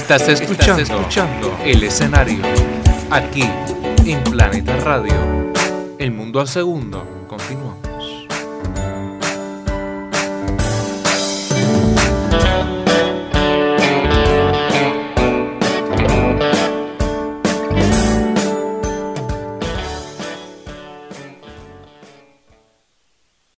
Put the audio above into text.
Estás escuchando El Escenario, aquí en Planeta Radio. El mundo al segundo. Continúa.